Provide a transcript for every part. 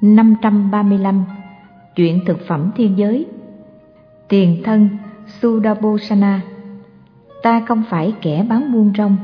535. Chuyện thực phẩm thiên giới. Tiền thân Sudabosana. Ta không phải kẻ bán buôn rong.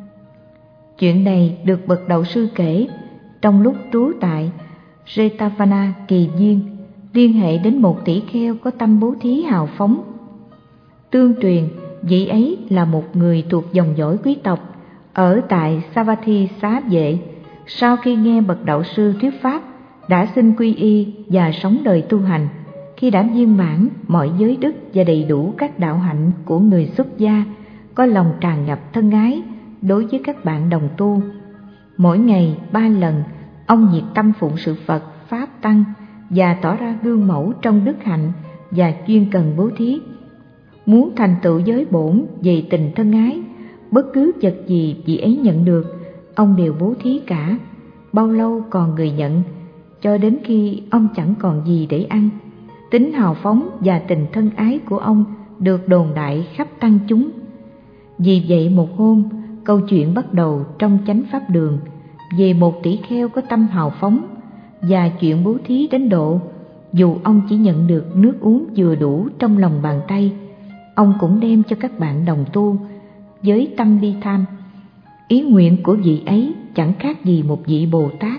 Chuyện này được bậc đạo sư kể trong lúc trú tại Jetavana Kỳ Viên, liên hệ đến một tỷ kheo có tâm bố thí hào phóng. Tương truyền vị ấy là một người thuộc dòng dõi quý tộc ở tại Savatthi Xá Vệ. Sau khi nghe bậc đạo sư thuyết pháp, đã xin quy y và sống đời tu hành. Khi đã viên mãn mọi giới đức và đầy đủ các đạo hạnh của người xuất gia, có lòng tràn ngập thân ái đối với các bạn đồng tu. Mỗi ngày 3 lần, ông nhiệt tâm phụng sự Phật, Pháp, Tăng và tỏ ra gương mẫu trong đức hạnh và chuyên cần bố thí. Muốn thành tựu giới bổn về tình thân ái, bất cứ vật gì vị ấy nhận được, ông đều bố thí cả, bao lâu còn người nhận, cho đến khi ông chẳng còn gì để ăn. Tính hào phóng và tình thân ái của ông được đồn đại khắp tăng chúng. Vì vậy một hôm, câu chuyện bắt đầu trong chánh pháp đường về một tỷ kheo có tâm hào phóng và chuyện bố thí đến độ dù ông chỉ nhận được nước uống vừa đủ trong lòng bàn tay, ông cũng đem cho các bạn đồng tu với tâm ly tham. Ý nguyện của vị ấy chẳng khác gì một vị Bồ Tát.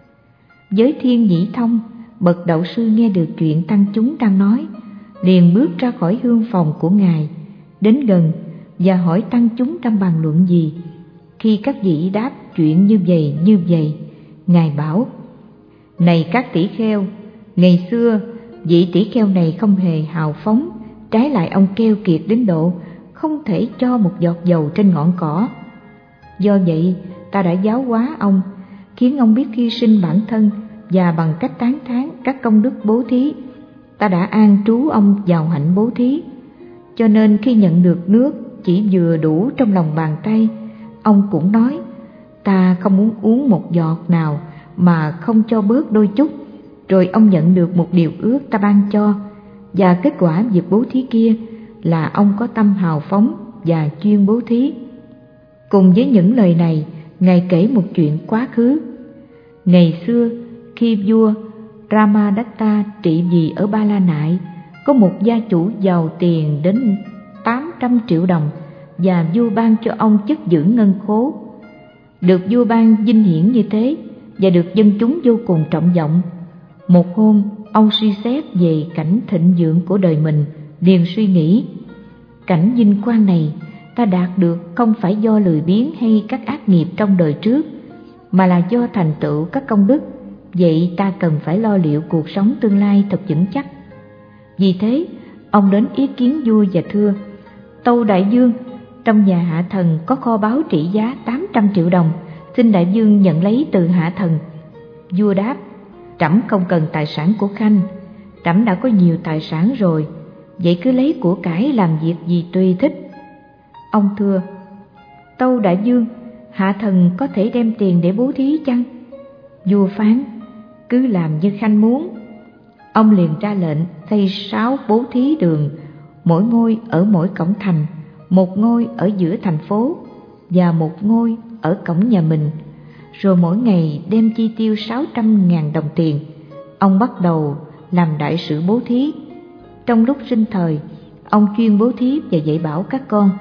Với thiên nhĩ thông, bậc đạo sư nghe được chuyện tăng chúng đang nói, liền bước ra khỏi hương phòng của ngài, đến gần và hỏi tăng chúng đang bàn luận gì. Khi các vị đáp chuyện như vậy, ngài bảo: Này các tỷ kheo, ngày xưa vị tỷ kheo này không hề hào phóng, trái lại ông keo kiệt đến độ không thể cho một giọt dầu trên ngọn cỏ. Do vậy ta đã giáo hóa ông, khiến ông biết hy sinh bản thân, và bằng cách tán thán các công đức bố thí, ta đã an trú ông vào hạnh bố thí. Cho nên khi nhận được nước chỉ vừa đủ trong lòng bàn tay, ông cũng nói: Ta không muốn uống một giọt nào mà không cho bớt đôi chút. Rồi ông nhận được một điều ước ta ban cho, và kết quả việc bố thí kia là ông có tâm hào phóng và chuyên bố thí. Cùng với những lời này, ngài kể một chuyện quá khứ. Ngày xưa, khi vua Ramadatta trị vì ở Ba La Nại, có một gia chủ giàu tiền đến 800 triệu đồng, và vua ban cho ông chức giữ ngân khố. Được vua ban vinh hiển như thế và được dân chúng vô cùng trọng vọng, một hôm ông suy xét về cảnh thịnh vượng của đời mình, liền suy nghĩ: cảnh vinh quang này ta đạt được không phải do lười biếng hay các ác nghiệp trong đời trước, mà là do thành tựu các công đức. Vậy ta cần phải lo liệu cuộc sống tương lai thật vững chắc. Vì thế ông đến ý kiến vua và thưa: Tâu đại vương, trong nhà hạ thần có kho báu trị giá 800 triệu đồng, xin đại vương nhận lấy từ hạ thần. Vua đáp: Trẫm không cần tài sản của khanh, trẫm đã có nhiều tài sản rồi, vậy cứ lấy của cải làm việc gì tùy thích. Ông thưa: Tâu đại vương, hạ thần có thể đem tiền để bố thí chăng? Vua phán: Cứ làm như khanh muốn. Ông liền ra lệnh xây 6 bố thí đường, mỗi ngôi ở mỗi cổng thành, một ngôi ở giữa thành phố và một ngôi ở cổng nhà mình. Rồi mỗi ngày đem chi tiêu 600.000 đồng tiền. Ông bắt đầu làm đại sự bố thí. Trong lúc sinh thời, ông chuyên bố thí và dạy bảo các con: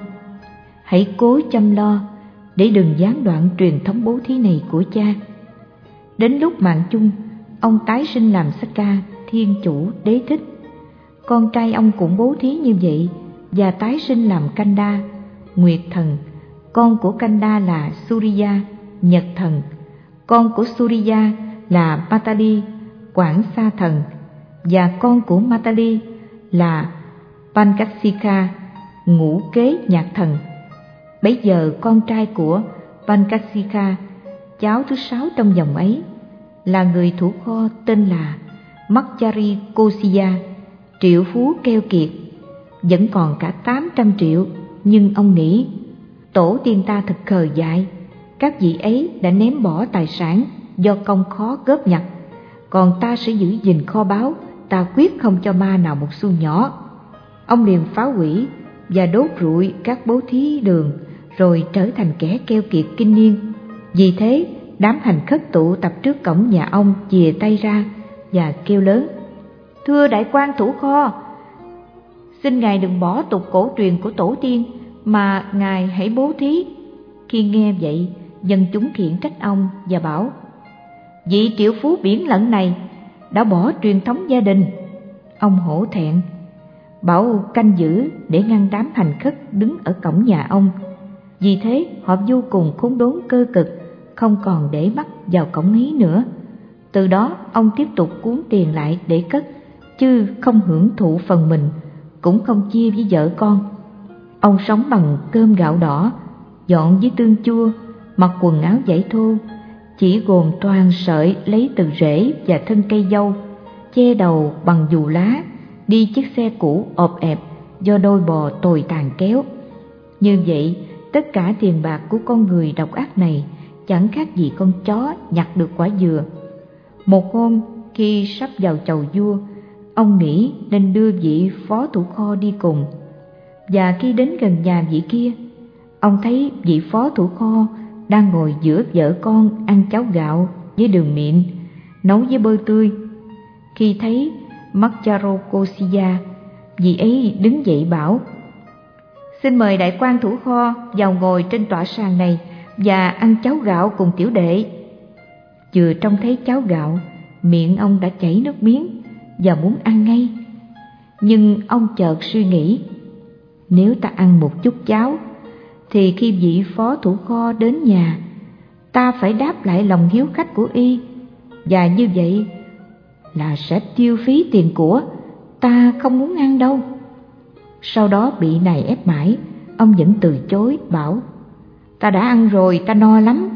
Hãy cố chăm lo để đừng gián đoạn truyền thống bố thí này của cha. Đến lúc mạng chung, ông tái sinh làm Sakka Thiên Chủ Đế Thích. Con trai ông cũng bố thí như vậy và tái sinh làm Kanda Nguyệt Thần. Con của Kanda là Surya Nhật Thần. Con của Surya là Matali Quảng Sa Thần. Và con của Matali là Pankasika Ngũ Kế Nhạc Thần. Bấy giờ con trai của Pankasika, cháu thứ 6 trong dòng ấy, là người thủ kho tên là Makchari Kosiya, triệu phú keo kiệt, vẫn còn cả 800 triệu. Nhưng ông nghĩ: Tổ tiên ta thật khờ dại, các vị ấy đã ném bỏ tài sản do công khó góp nhặt, còn ta sẽ giữ gìn kho báu, ta quyết không cho ma nào một xu nhỏ. Ông liền phá hủy và đốt rụi các bố thí đường, rồi trở thành kẻ keo kiệt kinh niên. Vì thế đám hành khất tụ tập trước cổng nhà ông chìa tay ra, và kêu lớn: "Thưa đại quan thủ kho, xin ngài đừng bỏ tục cổ truyền của tổ tiên, mà ngài hãy bố thí." Khi nghe vậy, dân chúng khiển trách ông và bảo: "Vị triệu phú biển lận này đã bỏ truyền thống gia đình." Ông hổ thẹn, bảo canh giữ để ngăn đám hành khất đứng ở cổng nhà ông. Vì thế họ vô cùng khốn đốn cơ cực, không còn để mắt vào cổng ấy nữa. Từ đó ông tiếp tục cuốn tiền lại để cất, chứ không hưởng thụ phần mình, cũng không chia với vợ con. Ông sống bằng cơm gạo đỏ, dọn với tương chua, mặc quần áo vải thô, chỉ gồm toàn sợi lấy từ rễ và thân cây dâu, che đầu bằng dù lá, đi chiếc xe cũ ọp ẹp do đôi bò tồi tàn kéo. Như vậy, tất cả tiền bạc của con người độc ác này chẳng khác gì con chó nhặt được quả dừa. Một hôm, khi sắp vào chầu vua, ông nghĩ nên đưa vị phó thủ kho đi cùng. Và khi đến gần nhà vị kia, ông thấy vị phó thủ kho đang ngồi giữa vợ con ăn cháo gạo với đường mịn, nấu với bơ tươi. Khi thấy Macharokosia, vị ấy đứng dậy bảo: "Xin mời đại quan thủ kho vào ngồi trên tọa sàn này và ăn cháo gạo cùng tiểu đệ." Vừa trông thấy cháo gạo, miệng ông đã chảy nước miếng và muốn ăn ngay. Nhưng ông chợt suy nghĩ, nếu ta ăn một chút cháo, thì khi vị phó thủ kho đến nhà, ta phải đáp lại lòng hiếu khách của y, và như vậy là sẽ tiêu phí tiền của, ta không muốn ăn đâu. Sau đó bị nài ép mãi, ông vẫn từ chối, bảo: "Ta đã ăn rồi, ta no lắm."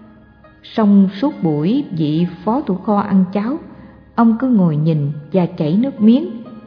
Xong suốt buổi vị phó thủ kho ăn cháo, ông cứ ngồi nhìn và chảy nước miếng.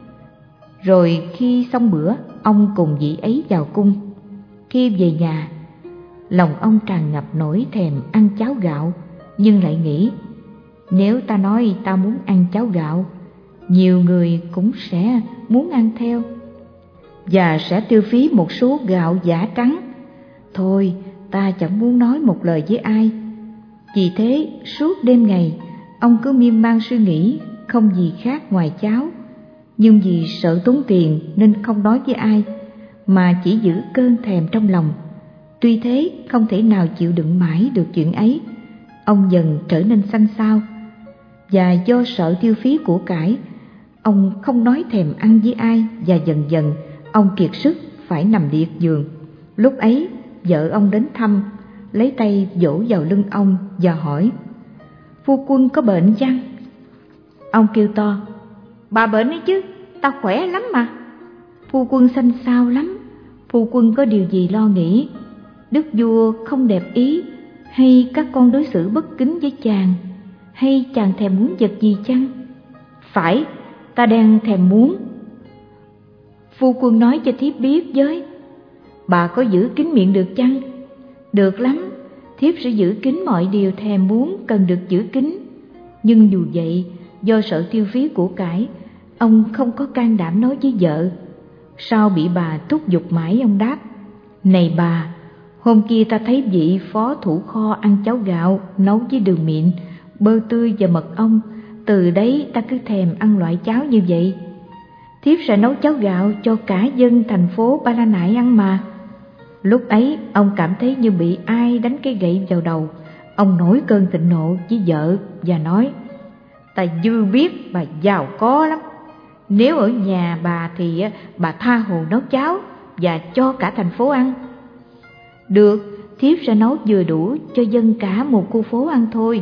Rồi khi xong bữa, ông cùng vị ấy vào cung. Khi về nhà, lòng ông tràn ngập nỗi thèm ăn cháo gạo, nhưng lại nghĩ, nếu ta nói ta muốn ăn cháo gạo, nhiều người cũng sẽ muốn ăn theo và sẽ tiêu phí một số gạo giả trắng. Thôi, ta chẳng muốn nói một lời với ai. Vì thế suốt đêm ngày ông cứ miên man suy nghĩ không gì khác ngoài cháo. Nhưng vì sợ tốn tiền nên không nói với ai, mà chỉ giữ cơn thèm trong lòng. Tuy thế không thể nào chịu đựng mãi được chuyện ấy, ông dần trở nên xanh xao. Và do sợ tiêu phí của cải, ông không nói thèm ăn với ai, và dần dần ông kiệt sức phải nằm liệt giường. Lúc ấy vợ ông đến thăm, lấy tay vỗ vào lưng ông và hỏi: "Phu quân có bệnh chăng?" Ông kêu to: "Bà bệnh ấy chứ, ta khỏe lắm mà." Phu quân xanh xao lắm. Phu quân có điều gì lo nghĩ? Đức vua không đẹp ý, hay các con đối xử bất kính với chàng, hay chàng thèm muốn vật gì chăng? Phải, ta đang thèm muốn. Phu quân nói cho thiếp biết với. Bà có giữ kín miệng được chăng? Được lắm, thiếp sẽ giữ kín mọi điều thèm muốn cần được giữ kín. Nhưng dù vậy, do sợ tiêu phí của cải, ông không có can đảm nói với vợ. Sau bị bà thúc giục mãi, ông đáp: "Này bà, hôm kia ta thấy vị phó thủ kho ăn cháo gạo nấu với đường mịn, bơ tươi và mật ong. Từ đấy ta cứ thèm ăn loại cháo như vậy. Thiếp sẽ nấu cháo gạo cho cả dân thành phố Ba La Nại ăn mà." Lúc ấy ông cảm thấy như bị ai đánh cái gậy vào đầu. Ông nổi cơn thịnh nộ với vợ và nói: "Ta dư biết bà giàu có lắm. Nếu ở nhà bà thì bà tha hồ nấu cháo và cho cả thành phố ăn." "Được, thiếp sẽ nấu vừa đủ cho dân cả một khu phố ăn thôi."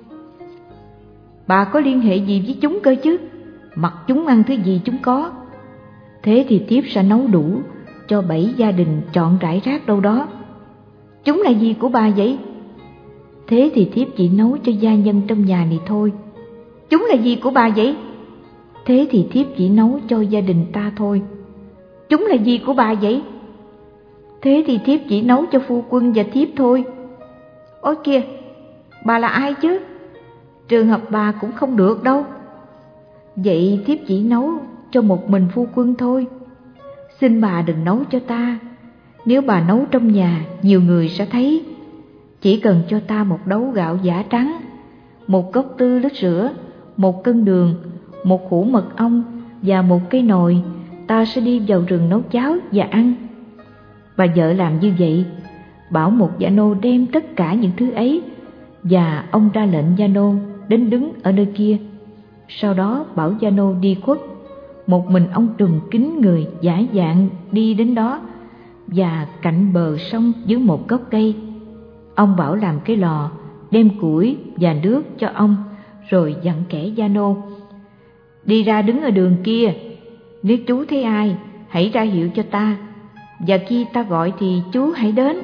"Bà có liên hệ gì với chúng cơ chứ? Mặc chúng ăn thứ gì chúng có." "Thế thì thiếp sẽ nấu đủ cho 7 gia đình chọn rải rác đâu đó." "Chúng là gì của bà vậy?" "Thế thì thiếp chỉ nấu cho gia nhân trong nhà này thôi." "Chúng là gì của bà vậy?" "Thế thì thiếp chỉ nấu cho gia đình ta thôi." "Chúng là gì của bà vậy?" "Thế thì thiếp chỉ nấu cho phu quân và thiếp thôi." "Ôi kìa, bà là ai chứ? Trường hợp bà cũng không được đâu." "Vậy thiếp chỉ nấu cho một mình phu quân thôi. Xin bà đừng nấu cho ta. Nếu bà nấu trong nhà, nhiều người sẽ thấy. Chỉ cần cho ta một đấu gạo giả trắng, một cốc tư lít sữa, 1 cân đường, 1 hũ mật ong và 1 cây nồi, ta sẽ đi vào rừng nấu cháo và ăn. Bà vợ làm như vậy, bảo một gia nô đem tất cả những thứ ấy, và ông ra lệnh gia nô đến đứng ở nơi kia. Sau đó bảo gia nô đi khuất. Một mình ông trùm kín người giả dạng đi đến đó, và cạnh bờ sông dưới một gốc cây. Ông bảo làm cái lò, đem củi và nước cho ông, rồi dặn kẻ gia nô: đi ra đứng ở đường kia, nếu chú thấy ai hãy ra hiệu cho ta, và khi ta gọi thì chú hãy đến.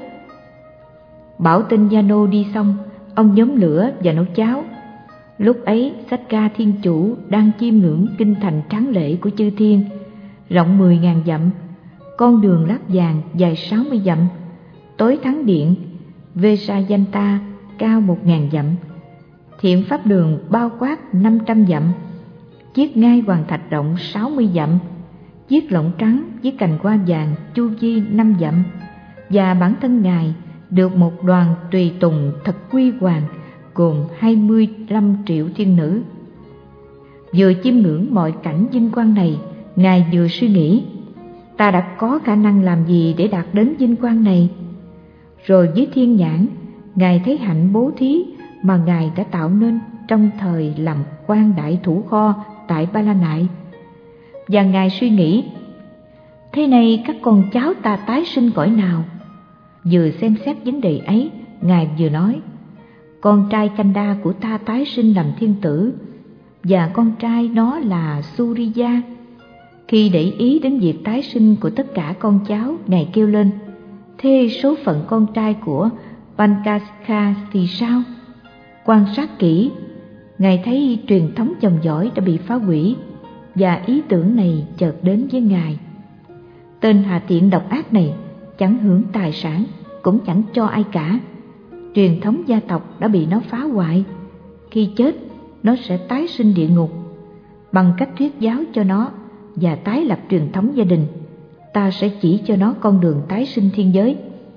Bảo tên gia nô đi xong, ông nhóm lửa và nấu cháo. Lúc ấy Sách-ca Thiên Chủ đang chiêm ngưỡng kinh thành tráng lệ của chư thiên, rộng 10.000 dặm, con đường lát vàng dài 60 dặm, tối thắng điện Vesayanta cao 1.000 dặm, thiện pháp đường bao quát 500 dặm, chiếc ngai hoàng thạch rộng 60 dặm, chiếc lọng trắng với cành hoa vàng chu vi 5 dặm, và bản thân Ngài được một đoàn tùy tùng thật quy hoàng gồm 25 triệu thiên nữ. Vừa chiêm ngưỡng mọi cảnh vinh quang này, Ngài vừa suy nghĩ: ta đã có khả năng làm gì để đạt đến vinh quang này? Rồi với thiên nhãn, Ngài thấy hạnh bố thí mà Ngài đã tạo nên trong thời làm quan đại thủ kho tại Ba La Nại. Và Ngài suy nghĩ: thế này các con cháu ta tái sinh cõi nào? Vừa xem xét vấn đề ấy, Ngài vừa nói: con trai Kanda của ta tái sinh làm thiên tử, và con trai nó là Suriya. Khi để ý đến việc tái sinh của tất cả con cháu, Ngài kêu lên: thế số phận con trai của Pankashkha thì sao? Quan sát kỹ, Ngài thấy truyền thống dòng dõi đã bị phá hủy, và ý tưởng này chợt đến với Ngài: tên hà tiện độc ác này chẳng hưởng tài sản, cũng chẳng cho ai cả. Truyền thống gia tộc đã bị nó phá hoại. Khi chết, nó sẽ tái sinh địa ngục. Bằng cách thuyết giáo cho nó và tái lập truyền thống gia đình, ta sẽ chỉ cho nó con đường tái sinh thiên giới.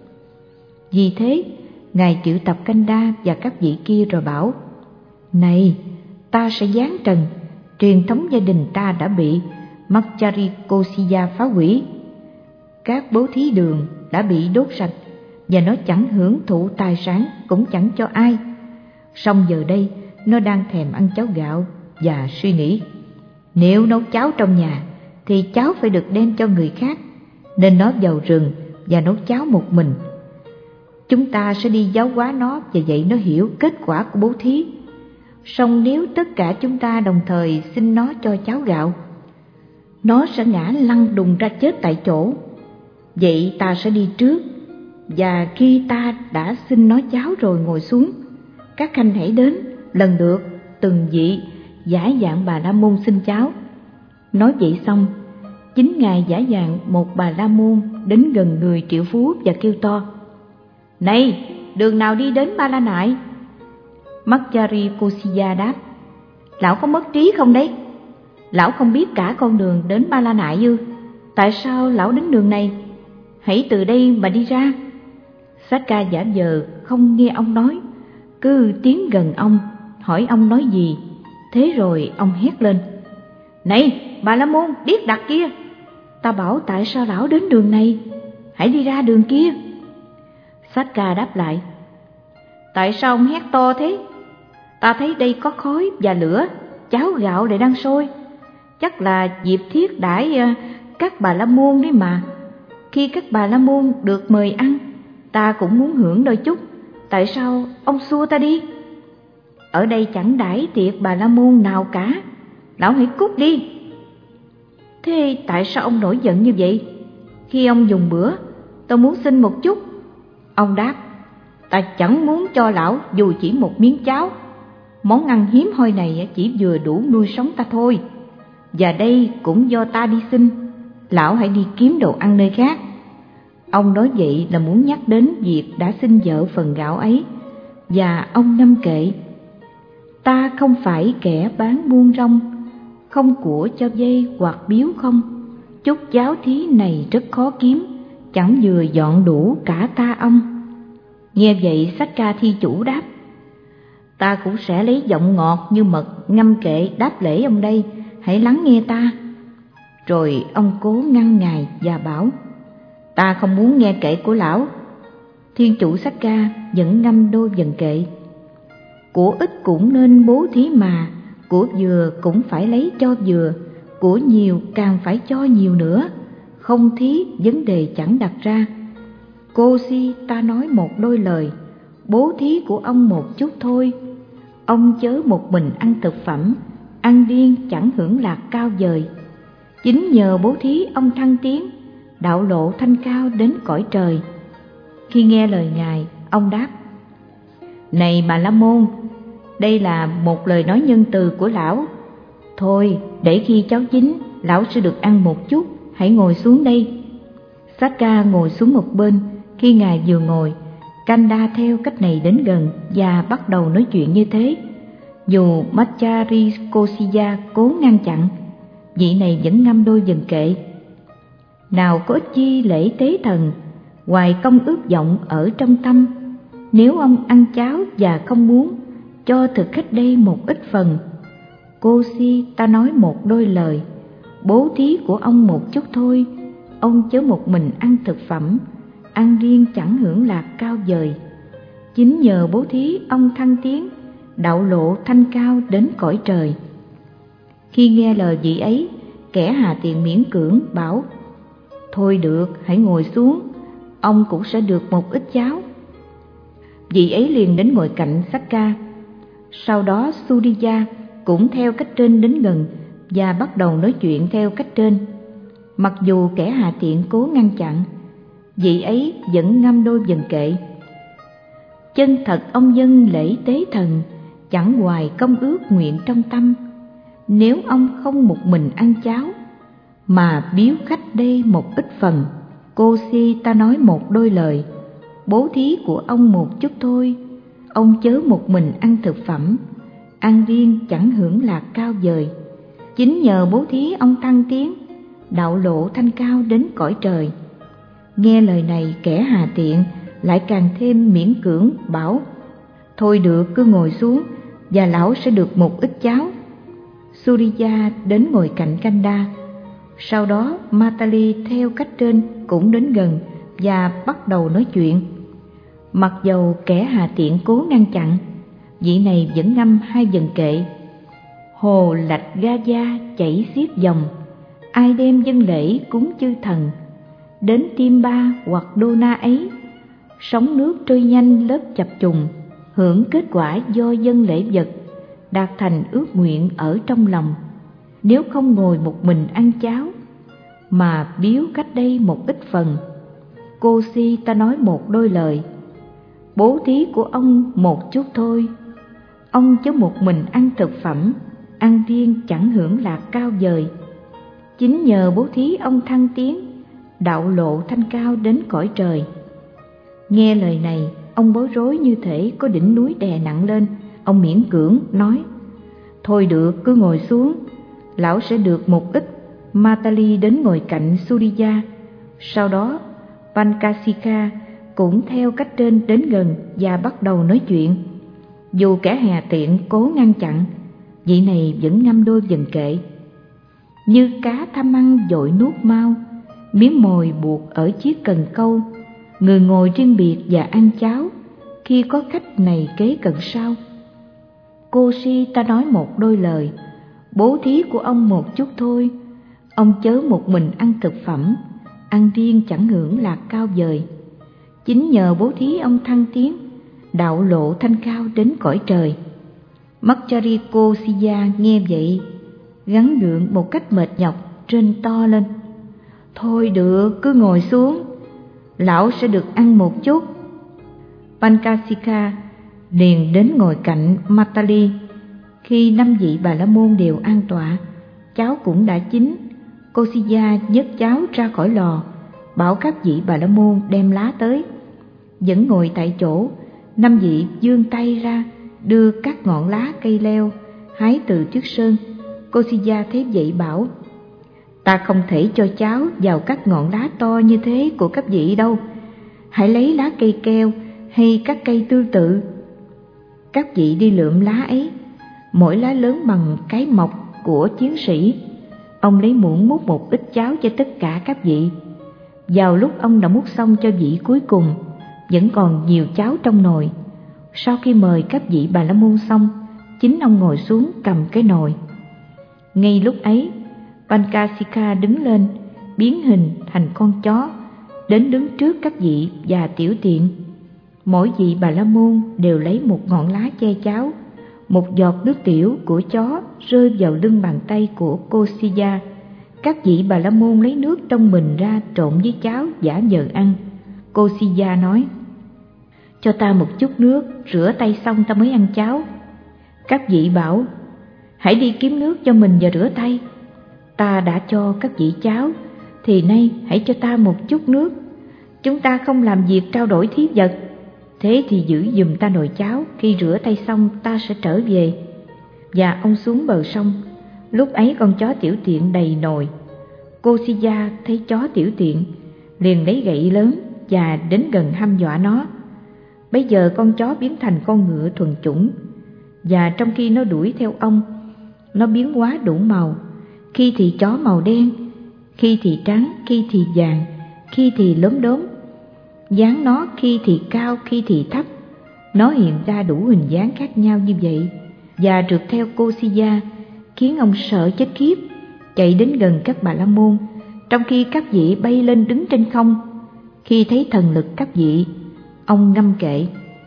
Vì thế, Ngài triệu tập Kanda và các vị kia rồi bảo: này, ta sẽ giáng trần, truyền thống gia đình ta đã bị Macharikosiya phá hủy. Các bố thí đường đã bị đốt sạch, và nó chẳng hưởng thụ tài sản, cũng chẳng cho ai. Song giờ đây nó đang thèm ăn cháo gạo và suy nghĩ: nếu nấu cháo trong nhà thì cháo phải được đem cho người khác, nên nó vào rừng và nấu cháo một mình. Chúng ta sẽ đi giáo hóa nó và dạy nó hiểu kết quả của bố thí. Song nếu tất cả chúng ta đồng thời xin nó cho cháo gạo, nó sẽ ngã lăn đùng ra chết tại chỗ. Vậy ta sẽ đi trước, và khi ta đã xin nó cháo rồi ngồi xuống, các khanh hãy đến lần lượt từng vị giả dạng Bà La Môn xin cháo. Nói vậy xong, chính Ngài giả dạng một Bà La Môn đến gần người triệu phú và kêu to: này, đường nào đi đến Ba La Nại? Macharikosiya đáp: lão có mất trí không đấy? Lão không biết cả con đường đến Ba La Nại ư? Tại sao lão đến đường này? Hãy từ đây mà đi ra. Sát-ca giả vờ không nghe ông nói, cứ tiến gần ông, hỏi ông nói gì. Thế rồi ông hét lên: này, Bà La Môn điếc đặc kia! Ta bảo tại sao lão đến đường này? Hãy đi ra đường kia. Sát-ca đáp lại: tại sao ông hét to thế? Ta thấy đây có khói và lửa, cháo gạo lại đang sôi. Chắc là dịp thiết đãi các Bà La Môn đấy mà. Khi các Bà La Môn được mời ăn, ta cũng muốn hưởng đôi chút. Tại sao ông xua ta đi? Ở đây chẳng đãi tiệc Bà La Môn nào cả. Lão hãy cút đi. Thế tại sao ông nổi giận như vậy? Khi ông dùng bữa, tôi muốn xin một chút. Ông đáp: ta chẳng muốn cho lão dù chỉ một miếng cháo. Món ăn hiếm hoi này chỉ vừa đủ nuôi sống ta thôi. Và đây cũng do ta đi xin. Lão hãy đi kiếm đồ ăn nơi khác. Ông nói vậy là muốn nhắc đến việc đã xin vợ phần gạo ấy. Và ông ngâm kệ: ta không phải kẻ bán buôn rong, không của cho vay hoặc biếu không. Chút cháo thí này rất khó kiếm, chẳng vừa dọn đủ cả ta ông. Nghe vậy Sát-ca Thi Chủ đáp: ta cũng sẽ lấy giọng ngọt như mật ngâm kệ đáp lễ ông đây, hãy lắng nghe ta. Rồi ông cố ngăn ngài và bảo: ta không muốn nghe kệ của lão. Thiên chủ Sakka vẫn ngâm đôi vần kệ: của ít cũng nên bố thí mà, của vừa cũng phải lấy cho vừa, của nhiều càng phải cho nhiều nữa, không thí vấn đề chẳng đặt ra. Cô si ta nói một đôi lời, bố thí của ông một chút thôi. Ông chớ một mình ăn thực phẩm, ăn riêng chẳng hưởng lạc cao vời. Chính nhờ bố thí ông thăng tiến, đạo lộ thanh cao đến cõi trời. Khi nghe lời ngài, ông đáp: này Bà La Môn, đây là một lời nói nhân từ của lão. Thôi, để khi cháu chín, lão sẽ được ăn một chút, hãy ngồi xuống đây. Sakka ngồi xuống một bên. Khi ngài vừa ngồi, Kanda theo cách này đến gần và bắt đầu nói chuyện như thế. Dù Macharikosiya cố ngăn chặn, vị này vẫn ngâm đôi vần kệ: nào có chi lễ tế thần, hoài công ước vọng ở trong tâm. Nếu ông ăn cháo và không muốn, cho thực khách đây một ít phần. Cô si ta nói một đôi lời, bố thí của ông một chút thôi. Ông chớ một mình ăn thực phẩm, ăn riêng chẳng hưởng lạc cao vời. Chính nhờ bố thí ông thăng tiến, đạo lộ thanh cao đến cõi trời. Khi nghe lời vị ấy, kẻ hà tiện miễn cưỡng bảo: thôi được, hãy ngồi xuống, ông cũng sẽ được một ít cháo. Vị ấy liền đến ngồi cạnh Sakka. Sau đó Suriya cũng theo cách trên đến gần và bắt đầu nói chuyện theo cách trên. Mặc dù kẻ hà tiện cố ngăn chặn, vị ấy vẫn ngâm đôi vần kệ: chân thật ông dân lễ tế thần, chẳng hoài công ước nguyện trong tâm. Nếu ông không một mình ăn cháo, mà biếu khách đây một ít phần. Cô si ta nói một đôi lời, bố thí của ông một chút thôi. Ông chớ một mình ăn thực phẩm, ăn riêng chẳng hưởng lạc cao vời. Chính nhờ bố thí ông thăng tiến, đạo lộ thanh cao đến cõi trời. Nghe lời này, kẻ hà tiện lại càng thêm miễn cưỡng bảo: thôi được, cứ ngồi xuống và lão sẽ được một ít cháo. Suriya đến ngồi cạnh Kanda. Sau đó Matali theo cách trên cũng đến gần và bắt đầu nói chuyện. Mặc dầu kẻ hà tiện cố ngăn chặn, vị này vẫn ngâm hai vần kệ: hồ lạch Gaya chảy xiết dòng, ai đem dân lễ cúng chư thần. Đến Tim Ba hoặc Đô Na ấy, sóng nước trôi nhanh lớp chập trùng, hưởng kết quả do dân lễ vật, đạt thành ước nguyện ở trong lòng. Nếu không ngồi một mình ăn cháo, mà biếu cách đây một ít phần. Cô si ta nói một đôi lời, bố thí của ông một chút thôi. Ông chớ một mình ăn thực phẩm, ăn riêng chẳng hưởng lạc cao vời. Chính nhờ bố thí ông thăng tiến, đạo lộ thanh cao đến cõi trời. Nghe lời này, ông bối rối như thể có đỉnh núi đè nặng lên. Ông miễn cưỡng nói: thôi được, cứ ngồi xuống, lão sẽ được một ít. Matali đến ngồi cạnh Suriya. Sau đó Pankasika cũng theo cách trên đến gần và bắt đầu nói chuyện. Dù kẻ hà tiện cố ngăn chặn, vị này vẫn ngâm đôi vần kệ: như cá tham ăn vội nuốt mau, miếng mồi buộc ở chiếc cần câu. Người ngồi riêng biệt và ăn cháo, khi có khách này kế cận sau. Cô si ta nói một đôi lời, bố thí của ông một chút thôi. Ông chớ một mình ăn thực phẩm, ăn riêng chẳng hưởng lạc cao vời. Chính nhờ bố thí ông thăng tiến, đạo lộ thanh cao đến cõi trời. Macharikosiya nghe vậy, gắng gượng một cách mệt nhọc, rên to lên: thôi được, cứ ngồi xuống, lão sẽ được ăn một chút. Pankasika liền đến ngồi cạnh Matali. Khi 5 vị Bà La Môn đều an tọa, cháo cũng đã chín. Kosiya nhấc cháo ra khỏi lò, bảo các vị Bà La Môn đem lá tới. Vẫn ngồi tại chỗ, 5 vị vươn tay ra đưa các ngọn lá cây leo hái từ trước sơn. Kosiya thấy vậy bảo: ta không thể cho cháo vào các ngọn lá to như thế của các vị đâu, hãy lấy lá cây keo hay các cây tương tự. Các vị đi lượm lá ấy, mỗi lá lớn bằng cái mộc của chiến sĩ. Ông lấy muỗng múc một ít cháo cho tất cả các vị. Vào lúc ông đã múc xong cho vị cuối cùng, vẫn còn nhiều cháo trong nồi. Sau khi mời các vị Bà La Môn xong, chính ông ngồi xuống cầm cái nồi. Ngay lúc ấy, Pancasika đứng lên, biến hình thành con chó, đến đứng trước các vị và tiểu tiện. Mỗi vị Bà La Môn đều lấy một ngọn lá che cháo. Một giọt nước tiểu của chó rơi vào lưng bàn tay của Kosiya. Các vị Bà La Môn lấy nước trong bình ra trộn với cháo giả vờ ăn. Kosiya nói: cho ta một chút nước, rửa tay xong ta mới ăn cháo. Các vị bảo: hãy đi kiếm nước cho mình và rửa tay. Ta đã cho các vị cháo, thì nay hãy cho ta một chút nước. Chúng ta không làm việc trao đổi thí vật. Thế thì giữ giùm ta nồi cháo, khi rửa tay xong ta sẽ trở về. Và ông xuống bờ sông. Lúc ấy con chó tiểu tiện đầy nồi. Kosiya thấy chó tiểu tiện, liền lấy gậy lớn và đến gần hăm dọa nó. Bây giờ con chó biến thành con ngựa thuần chủng, và trong khi nó đuổi theo ông, nó biến hóa đủ màu. Khi thì chó màu đen, khi thì trắng, khi thì vàng, khi thì lốm đốm. Dáng nó khi thì cao, khi thì thấp. Nó hiện ra đủ hình dáng khác nhau như vậy, và rượt theo Kosiya, khiến ông sợ chết khiếp, chạy đến gần các Bà La Môn, trong khi các vị bay lên đứng trên không. Khi thấy thần lực các vị, ông ngâm kệ: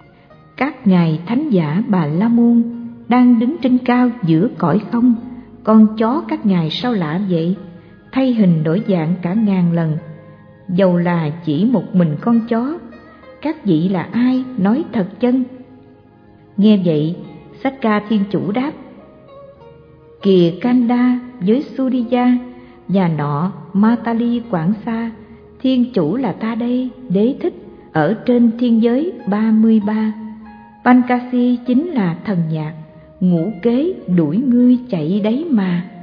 các ngài thánh giả Bà La Môn đang đứng trên cao giữa cõi không. Con chó các ngài sao lạ vậy, thay hình đổi dạng cả ngàn lần. Dầu là chỉ một mình con chó, các vị là ai nói thật chăng? Nghe vậy, Sakka Thiên Chủ đáp: kìa Kanda với Suriya và nọ Matali Quảng Sa, Thiên Chủ là ta đây, Đế Thích, ở trên thiên giới 33. Pankasi chính là thần nhạc, ngũ kế đuổi ngươi chạy đấy mà.